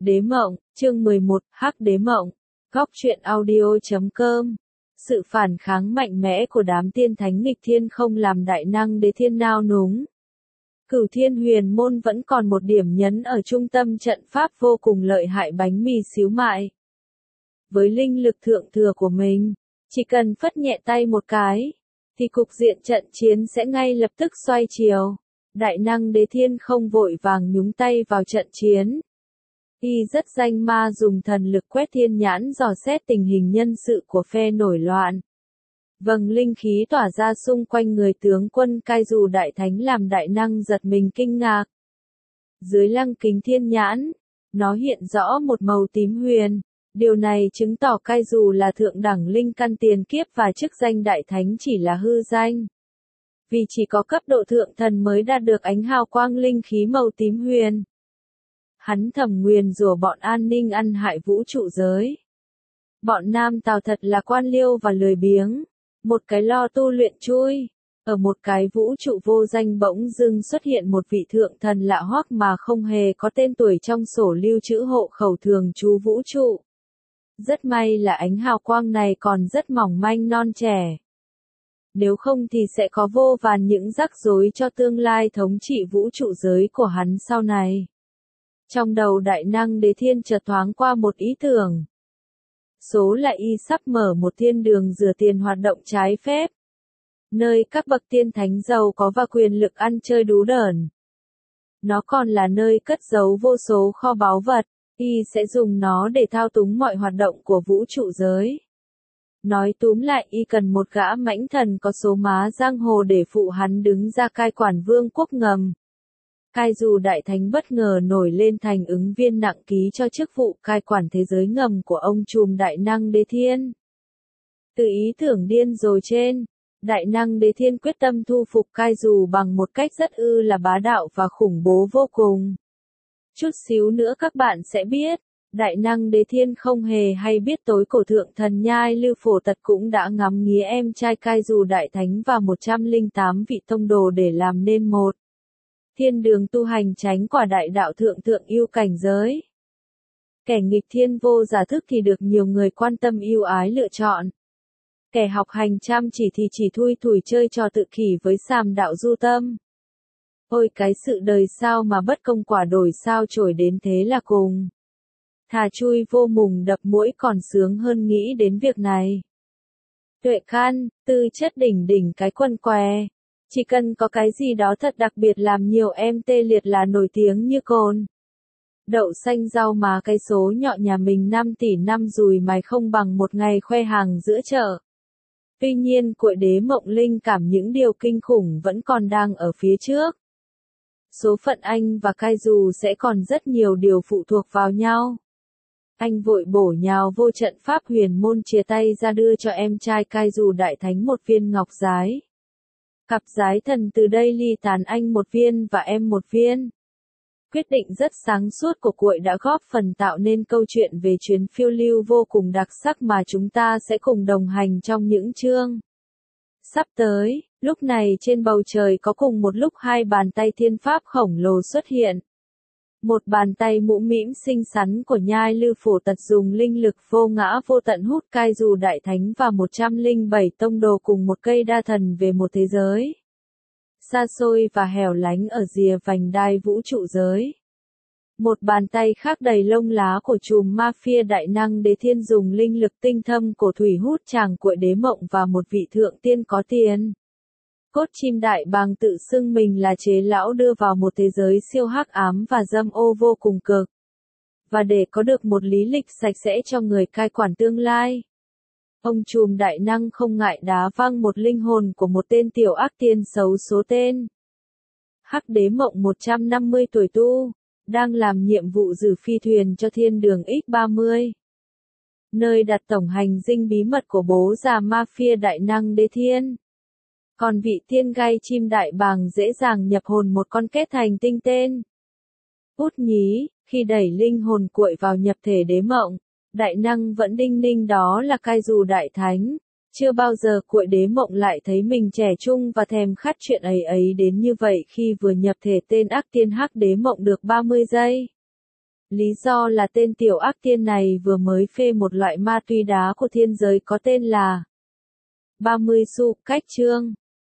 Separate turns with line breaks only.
Đế mộng, chương 11, Hắc đế mộng. Góc truyện audio.com. Sự phản kháng mạnh mẽ của đám tiên thánh nghịch thiên không làm đại năng đế thiên nao núng. Cửu Thiên Huyền Môn vẫn còn một điểm nhấn ở trung tâm trận pháp vô cùng lợi hại bánh mì xíu mại. Với linh lực thượng thừa của mình, chỉ cần phất nhẹ tay một cái, thì cục diện trận chiến sẽ ngay lập tức xoay chiều. Đại năng đế thiên không vội vàng nhúng tay vào trận chiến. Y rất danh ma dùng thần lực quét thiên nhãn dò xét tình hình nhân sự của phe nổi loạn. Vầng linh khí tỏa ra xung quanh người tướng quân cai dù đại thánh làm đại năng giật mình kinh ngạc. Dưới lăng kính thiên nhãn, nó hiện rõ một màu tím huyền. Điều này chứng tỏ cai dù là thượng đẳng linh căn tiền kiếp và chức danh đại thánh chỉ là hư danh. Vì chỉ có cấp độ thượng thần mới đạt được ánh hào quang linh khí màu tím huyền. Hắn thầm nguyền rủa bọn an ninh ăn hại vũ trụ giới. Bọn Nam Tào thật là quan liêu và lười biếng. Một cái lo tu luyện chui. Ở một cái vũ trụ vô danh bỗng dưng xuất hiện một vị thượng thần lạ hoắc mà không hề có tên tuổi trong sổ lưu trữ hộ khẩu thường trú vũ trụ. Rất may là ánh hào quang này còn rất mỏng manh non trẻ. Nếu không thì sẽ có vô vàn những rắc rối cho tương lai thống trị vũ trụ giới của hắn sau này. Trong đầu đại năng đế thiên chợt thoáng qua một ý tưởng. Số là y sắp mở một thiên đường rửa tiền hoạt động trái phép. Nơi các bậc tiên thánh giàu có và quyền lực ăn chơi đú đởn. Nó còn là nơi cất giấu vô số kho báu vật. Y sẽ dùng nó để thao túng mọi hoạt động của vũ trụ giới. Nói túm lại y cần một gã mãnh thần có số má giang hồ để phụ hắn đứng ra cai quản vương quốc ngầm. Cai dù đại thánh bất ngờ nổi lên thành ứng viên nặng ký cho chức vụ cai quản thế giới ngầm của ông trùm đại năng đế thiên. Từ ý tưởng điên rồi trên, đại năng đế thiên quyết tâm thu phục cai dù bằng một cách rất là bá đạo và khủng bố vô cùng. Chút xíu nữa các bạn sẽ biết, đại năng đế thiên không hề hay biết tối cổ thượng thần nhai Lưu Phổ Tật cũng đã ngắm nghía em trai cai dù đại thánh và 108 vị tông đồ để làm nên một thiên đường tu hành tránh quả đại đạo thượng thượng yêu cảnh giới. Kẻ nghịch thiên vô giả thức thì được nhiều người quan tâm yêu ái lựa chọn. Kẻ học hành chăm chỉ thì chỉ thui thủi chơi trò tự kỷ với sàm đạo du tâm. Ôi cái sự đời sao mà bất công quả đổi sao trổi đến thế là cùng. Thà chui vô mùng đập mũi còn sướng hơn nghĩ đến việc này. Tuệ căn, tư chất đỉnh đỉnh cái quần què. Chỉ cần có cái gì đó thật đặc biệt làm nhiều em tê liệt là nổi tiếng như cồn. Đậu xanh rau má cái số nhọ nhà mình 5 tỷ năm dùi mày không bằng một ngày khoe hàng giữa chợ. Tuy nhiên cuội đế mộng linh cảm những điều kinh khủng vẫn còn đang ở phía trước. Số phận anh và cai dù sẽ còn rất nhiều điều phụ thuộc vào nhau. Anh vội bổ nhào vô trận pháp huyền môn chia tay ra đưa cho em trai cai dù đại thánh một viên ngọc giái. Cặp giái thần từ đây ly tán anh một viên và em một viên. Quyết định rất sáng suốt của cuội đã góp phần tạo nên câu chuyện về chuyến phiêu lưu vô cùng đặc sắc mà chúng ta sẽ cùng đồng hành trong những chương sắp tới. Lúc này trên bầu trời có cùng một lúc hai bàn tay thiên pháp khổng lồ xuất hiện. Một bàn tay mũm mĩm xinh xắn của nhai Lưu Phổ Tật dùng linh lực vô ngã vô tận hút cai dù đại thánh và 107 tông đồ cùng một cây đa thần về một thế giới xa xôi và hẻo lánh ở rìa vành đai vũ trụ giới. Một bàn tay khác đầy lông lá của chùm mafia đại năng đế thiên dùng linh lực tinh thâm của thủy hút chàng cuội đế mộng và một vị thượng tiên có tiền. Cốt chim đại bàng tự xưng mình là chế lão đưa vào một thế giới siêu hắc ám và dâm ô vô cùng cực. Và để có được một lý lịch sạch sẽ cho người cai quản tương lai. Ông trùm đại năng không ngại đá văng một linh hồn của một tên tiểu ác tiên xấu số tên. Hắc đế mộng 150 tuổi tu, đang làm nhiệm vụ giữ phi thuyền cho thiên đường X30. Nơi đặt tổng hành dinh bí mật của bố già mafia đại năng đế thiên. Còn vị tiên gai chim đại bàng dễ dàng nhập hồn một con kết thành tinh tên. Út nhí, khi đẩy linh hồn cuội vào nhập thể đế mộng, đại năng vẫn đinh ninh đó là cai dù đại thánh. Chưa bao giờ cuội đế mộng lại thấy mình trẻ trung và thèm khát chuyện ấy ấy đến như vậy khi vừa nhập thể tên ác tiên hắc đế mộng được 30 giây. Lý do là tên tiểu ác tiên này vừa mới phê một loại ma túy đá của thiên giới có tên là 30 xu, cách chương.